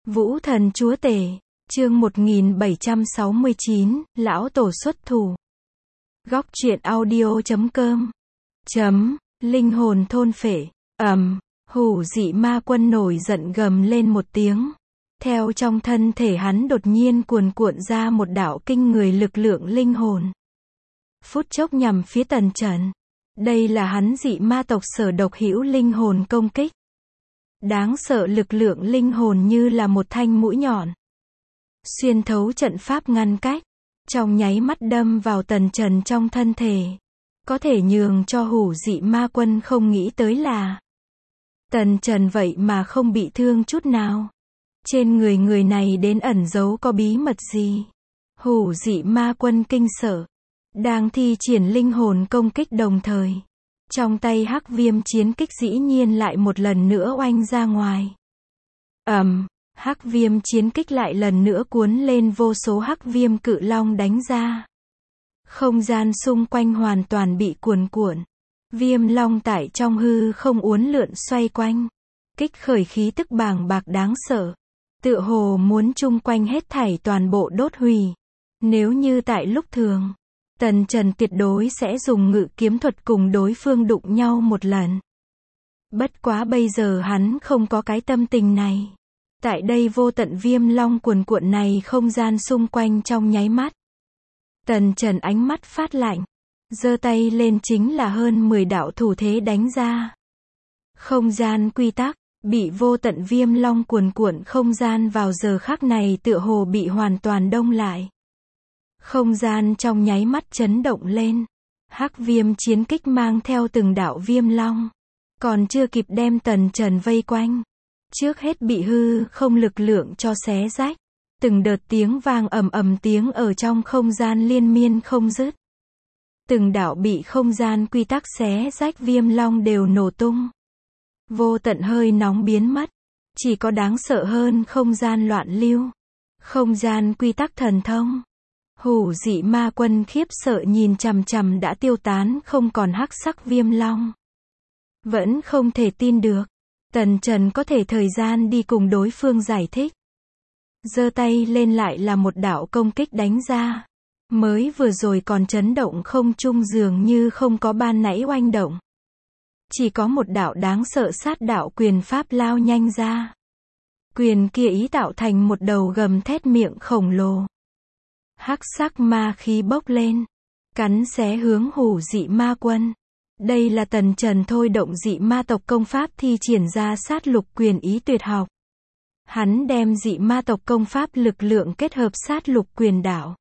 Vũ thần chúa tể, chương 1769, lão tổ xuất thủ. Góc truyện audio.com. Linh hồn thôn phệ, hủ dị ma quân nổi giận gầm lên một tiếng. Theo trong thân thể hắn đột nhiên cuồn cuộn ra một đạo kinh người lực lượng linh hồn. Phút chốc nhằm phía Tần Trần. Đây là hắn dị ma tộc sở độc hữu linh hồn công kích. Đáng sợ lực lượng linh hồn như là một thanh mũi nhọn. Xuyên thấu trận pháp ngăn cách. Trong nháy mắt đâm vào Tần Trần trong thân thể. Có thể nhường cho hủ dị ma quân không nghĩ tới là Tần Trần vậy mà không bị thương chút nào. Trên người này đến ẩn giấu có bí mật gì? Hủ dị ma quân kinh sợ. Đang thi triển linh hồn công kích đồng thời. Trong tay hắc viêm chiến kích dĩ nhiên lại một lần nữa oanh ra ngoài. Hắc viêm chiến kích lại lần nữa cuốn lên vô số hắc viêm cự long đánh ra. Không gian xung quanh hoàn toàn bị cuồn cuộn. Viêm long tại trong hư không uốn lượn xoay quanh. Kích khởi khí tức bàng bạc đáng sợ. Tựa hồ muốn chung quanh hết thảy toàn bộ đốt hủy. Nếu như tại lúc thường, Tần Trần tuyệt đối sẽ dùng ngự kiếm thuật cùng đối phương đụng nhau một lần. Bất quá bây giờ hắn không có cái tâm tình này. Tại đây vô tận viêm long cuồn cuộn này không gian xung quanh trong nháy mắt. Tần Trần ánh mắt phát lạnh. Giơ tay lên chính là hơn 10 đạo thủ thế đánh ra. Không gian quy tắc, bị vô tận viêm long cuồn cuộn không gian vào giờ khắc này tựa hồ bị hoàn toàn đông lại. Không gian trong nháy mắt chấn động lên. Hắc viêm chiến kích mang theo từng đạo viêm long. Còn chưa kịp đem Tần Trần vây quanh. Trước hết bị hư không lực lượng cho xé rách. Từng đợt tiếng vang ầm tiếng ở trong không gian liên miên không dứt. Từng đạo bị không gian quy tắc xé rách viêm long đều nổ tung. Vô tận hơi nóng biến mất. Chỉ có đáng sợ hơn không gian loạn lưu. Không gian quy tắc thần thông. Hủ dị ma quân khiếp sợ nhìn chằm chằm đã tiêu tán không còn hắc sắc viêm long. Vẫn không thể tin được. Tần Trần có thể thời gian đi cùng đối phương giải thích. Giơ tay lên lại là một đạo công kích đánh ra. Mới vừa rồi còn chấn động không trung dường như không có ban nãy oanh động. Chỉ có một đạo đáng sợ sát đạo quyền pháp lao nhanh ra. Quyền kia ý tạo thành một đầu gầm thét miệng khổng lồ. Hắc sắc ma khí bốc lên. Cắn xé hướng hủ dị ma quân. Đây là Tần Trần thôi động dị ma tộc công pháp thi triển ra sát lục quyền ý tuyệt học. Hắn đem dị ma tộc công pháp lực lượng kết hợp sát lục quyền đạo.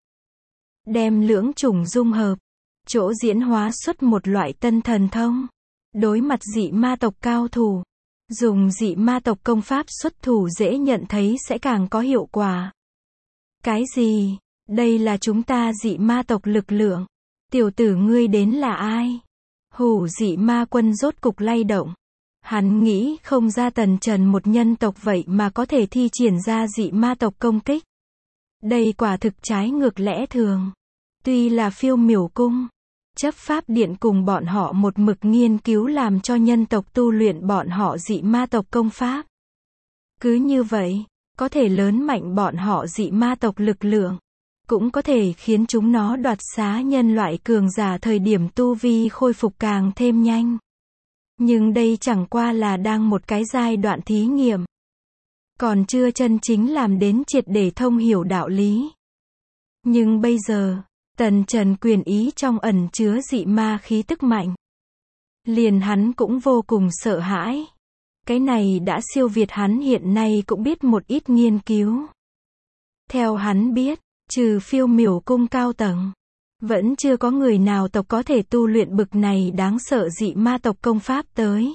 Đem lưỡng chủng dung hợp. Chỗ diễn hóa xuất một loại tân thần thông. Đối mặt dị ma tộc cao thủ. Dùng dị ma tộc công pháp xuất thủ dễ nhận thấy sẽ càng có hiệu quả. Cái gì? Đây là chúng ta dị ma tộc lực lượng. Tiểu tử ngươi đến là ai? Hủ dị ma quân rốt cục lay động. Hắn nghĩ không ra Tần Trần một nhân tộc vậy mà có thể thi triển ra dị ma tộc công kích. Đây quả thực trái ngược lẽ thường. Tuy là Phiêu Miểu Cung, chấp pháp điện cùng bọn họ một mực nghiên cứu làm cho nhân tộc tu luyện bọn họ dị ma tộc công pháp. Cứ như vậy, có thể lớn mạnh bọn họ dị ma tộc lực lượng. Cũng có thể khiến chúng nó đoạt xá nhân loại cường giả thời điểm tu vi khôi phục càng thêm nhanh. Nhưng đây chẳng qua là đang một cái giai đoạn thí nghiệm. Còn chưa chân chính làm đến triệt để thông hiểu đạo lý. Nhưng bây giờ, Tần Trần quyền ý trong ẩn chứa dị ma khí tức mạnh. Liền hắn cũng vô cùng sợ hãi. Cái này đã siêu việt hắn hiện nay cũng biết một ít nghiên cứu. Theo hắn biết, trừ Phiêu Miểu Cung cao tầng, vẫn chưa có người nào tộc có thể tu luyện bực này đáng sợ dị ma tộc công pháp tới.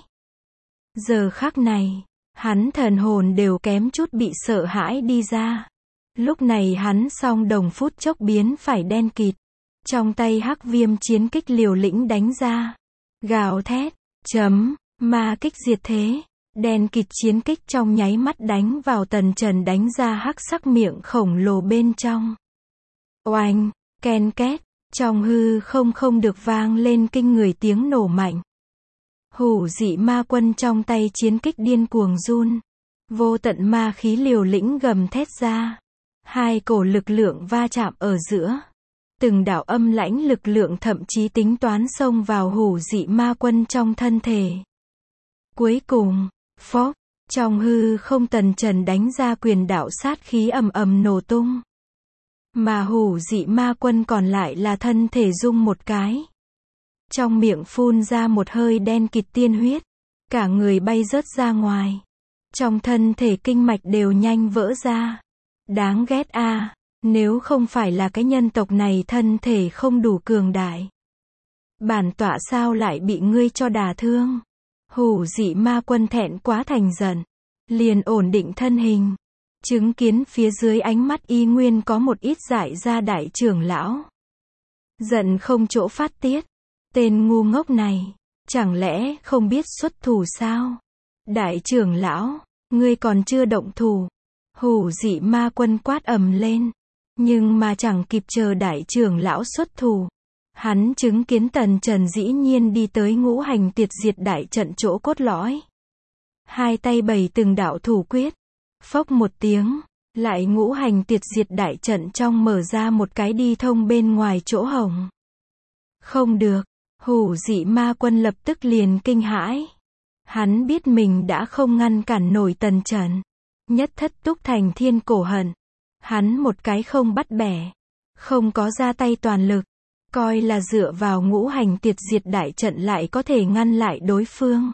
Giờ khắc này, hắn thần hồn đều kém chút bị sợ hãi đi ra. Lúc này hắn song đồng phút chốc biến phải đen kịt. Trong tay hắc viêm chiến kích liều lĩnh đánh ra. Gào thét, ma kích diệt thế. Đen kịt chiến kích trong nháy mắt đánh vào Tần Trần đánh ra hắc sắc miệng khổng lồ bên trong. Oanh, ken két, trong hư không được vang lên kinh người tiếng nổ mạnh. Hủ dị ma quân trong tay chiến kích điên cuồng run. Vô tận ma khí liều lĩnh gầm thét ra. Hai cổ lực lượng va chạm ở giữa. Từng đạo âm lãnh lực lượng thậm chí tính toán xông vào hủ dị ma quân trong thân thể. Cuối cùng, phốc, trong hư không Tần Trần đánh ra quyền đạo sát khí ầm ầm nổ tung. Mà hủ dị ma quân còn lại là thân thể rung một cái. Trong miệng phun ra một hơi đen kịt tiên huyết. Cả người bay rớt ra ngoài. Trong thân thể kinh mạch đều nhanh vỡ ra. Đáng ghét a, nếu không phải là cái nhân tộc này thân thể không đủ cường đại. Bản tọa sao lại bị ngươi cho đả thương? Hủ dị ma quân thẹn quá thành giận. Liền ổn định thân hình. Chứng kiến phía dưới ánh mắt y nguyên có một ít dại ra đại trưởng lão. Giận không chỗ phát tiết. Tên ngu ngốc này, chẳng lẽ không biết xuất thủ sao? Đại trưởng lão, ngươi còn chưa động thủ. Hủ dị ma quân quát ầm lên. Nhưng mà chẳng kịp chờ đại trưởng lão xuất thủ. Hắn chứng kiến Tần Trần dĩ nhiên đi tới ngũ hành tiệt diệt đại trận chỗ cốt lõi. Hai tay bày từng đạo thủ quyết. Phốc một tiếng, lại ngũ hành tiệt diệt đại trận trong mở ra một cái đi thông bên ngoài chỗ hổng. Không được, hủ dị ma quân lập tức liền kinh hãi. Hắn biết mình đã không ngăn cản nổi Tần Trần. Nhất thất túc thành thiên cổ hận. Hắn một cái không bắt bẻ. Không có ra tay toàn lực. Coi là dựa vào ngũ hành tiệt diệt đại trận lại có thể ngăn lại đối phương.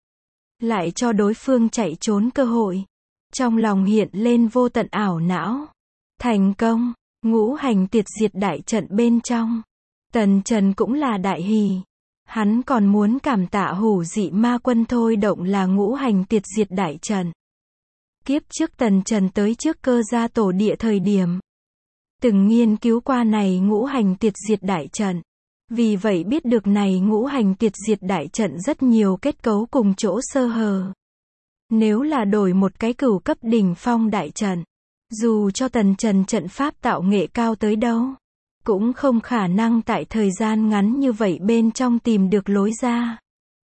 Lại cho đối phương chạy trốn cơ hội. Trong lòng hiện lên vô tận ảo não. Thành công, ngũ hành tiệt diệt đại trận bên trong. Tần Trần cũng là đại hỉ. Hắn còn muốn cảm tạ hủ dị ma quân thôi động là ngũ hành tiệt diệt đại trận. Kiếp trước Tần Trần tới trước Cơ Gia tổ địa thời điểm. Từng nghiên cứu qua này ngũ hành tiệt diệt đại trận. Vì vậy biết được này ngũ hành tiệt diệt đại trận rất nhiều kết cấu cùng chỗ sơ hở. Nếu là đổi một cái cửu cấp đỉnh phong đại trận, dù cho Tần Trần trận pháp tạo nghệ cao tới đâu, cũng không khả năng tại thời gian ngắn như vậy bên trong tìm được lối ra.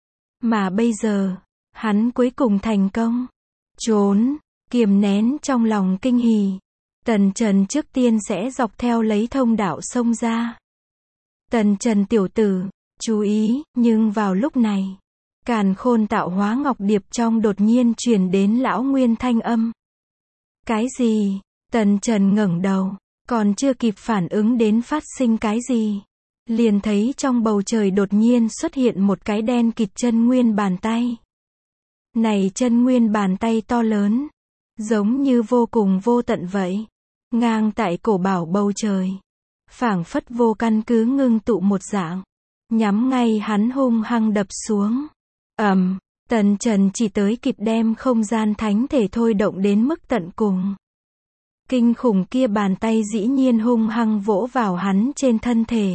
Mà bây giờ, hắn cuối cùng thành công. Trốn, kiềm nén trong lòng kinh hỉ. Tần Trần trước tiên sẽ dọc theo lấy thông đạo xông ra. Tần Trần tiểu tử, chú ý, nhưng vào lúc này, càn khôn tạo hóa ngọc điệp trong đột nhiên truyền đến lão nguyên thanh âm. Cái gì? Tần Trần ngẩng đầu, còn chưa kịp phản ứng đến phát sinh cái gì. Liền thấy trong bầu trời đột nhiên xuất hiện một cái đen kịt chân nguyên bàn tay. Này chân nguyên bàn tay to lớn, giống như vô cùng vô tận vậy. Ngang tại cổ bảo bầu trời. Phảng phất vô căn cứ ngưng tụ một dạng. Nhắm ngay hắn hung hăng đập xuống. Tần Trần chỉ tới kịp đem không gian thánh thể thôi động đến mức tận cùng. Kinh khủng kia bàn tay dĩ nhiên hung hăng vỗ vào hắn trên thân thể.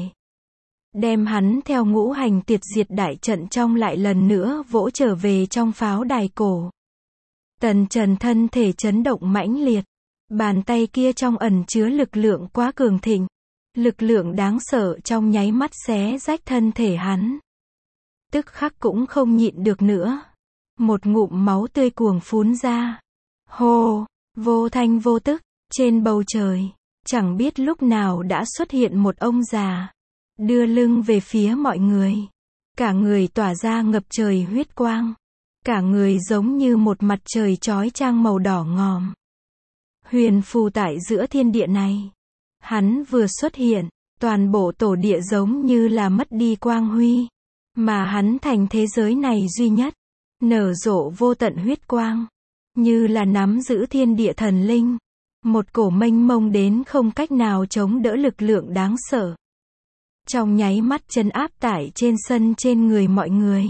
Đem hắn theo ngũ hành tiệt diệt đại trận trong lại lần nữa vỗ trở về trong pháo đài cổ. Tần Trần thân thể chấn động mãnh liệt. Bàn tay kia trong ẩn chứa lực lượng quá cường thịnh. Lực lượng đáng sợ trong nháy mắt xé rách thân thể hắn. Tức khắc cũng không nhịn được nữa. Một ngụm máu tươi cuồng phún ra. Hô, vô thanh vô tức, trên bầu trời, chẳng biết lúc nào đã xuất hiện một ông già. Đưa lưng về phía mọi người. Cả người tỏa ra ngập trời huyết quang. Cả người giống như một mặt trời chói chang màu đỏ ngòm. Huyền phù tại giữa thiên địa này. Hắn vừa xuất hiện, toàn bộ tổ địa giống như là mất đi quang huy. Mà hắn thành thế giới này duy nhất. Nở rộ vô tận huyết quang. Như là nắm giữ thiên địa thần linh. Một cổ mênh mông đến không cách nào chống đỡ lực lượng đáng sợ. Trong nháy mắt trấn áp tải trên sân trên người mọi người.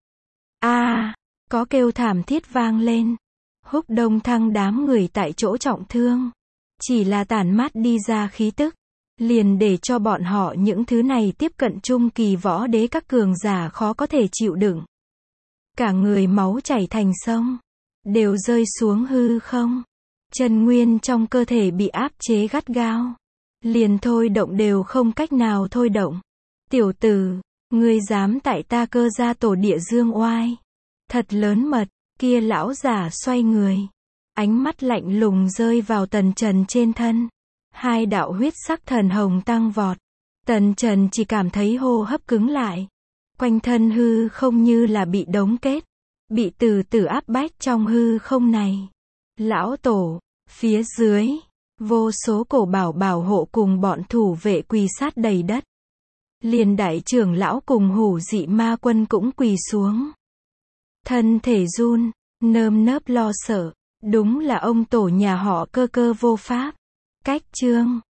Có kêu thảm thiết vang lên. Húc Đông Thăng đám người tại chỗ trọng thương. Chỉ là tản mát đi ra khí tức. Liền để cho bọn họ những thứ này tiếp cận trung kỳ võ đế các cường giả khó có thể chịu đựng. Cả người máu chảy thành sông. Đều rơi xuống hư không. Chân nguyên trong cơ thể bị áp chế gắt gao. Liền thôi động đều không cách nào thôi động. Tiểu tử, ngươi dám tại ta Cơ Gia tổ địa dương oai. Thật lớn mật, kia lão giả xoay người. Ánh mắt lạnh lùng rơi vào Tần Trần trên thân. Hai đạo huyết sắc thần hồng tăng vọt. Tần Trần chỉ cảm thấy hô hấp cứng lại. Quanh thân hư không như là bị đóng kết. Bị từ từ áp bách trong hư không này. Lão tổ, phía dưới, vô số cổ bảo bảo hộ cùng bọn thủ vệ quỳ sát đầy đất. Liền đại trưởng lão cùng Hủ Dị Ma Quân cũng quỳ xuống. Thân thể run, nơm nớp lo sợ, đúng là ông tổ nhà họ Cơ Cơ vô pháp. Cách chương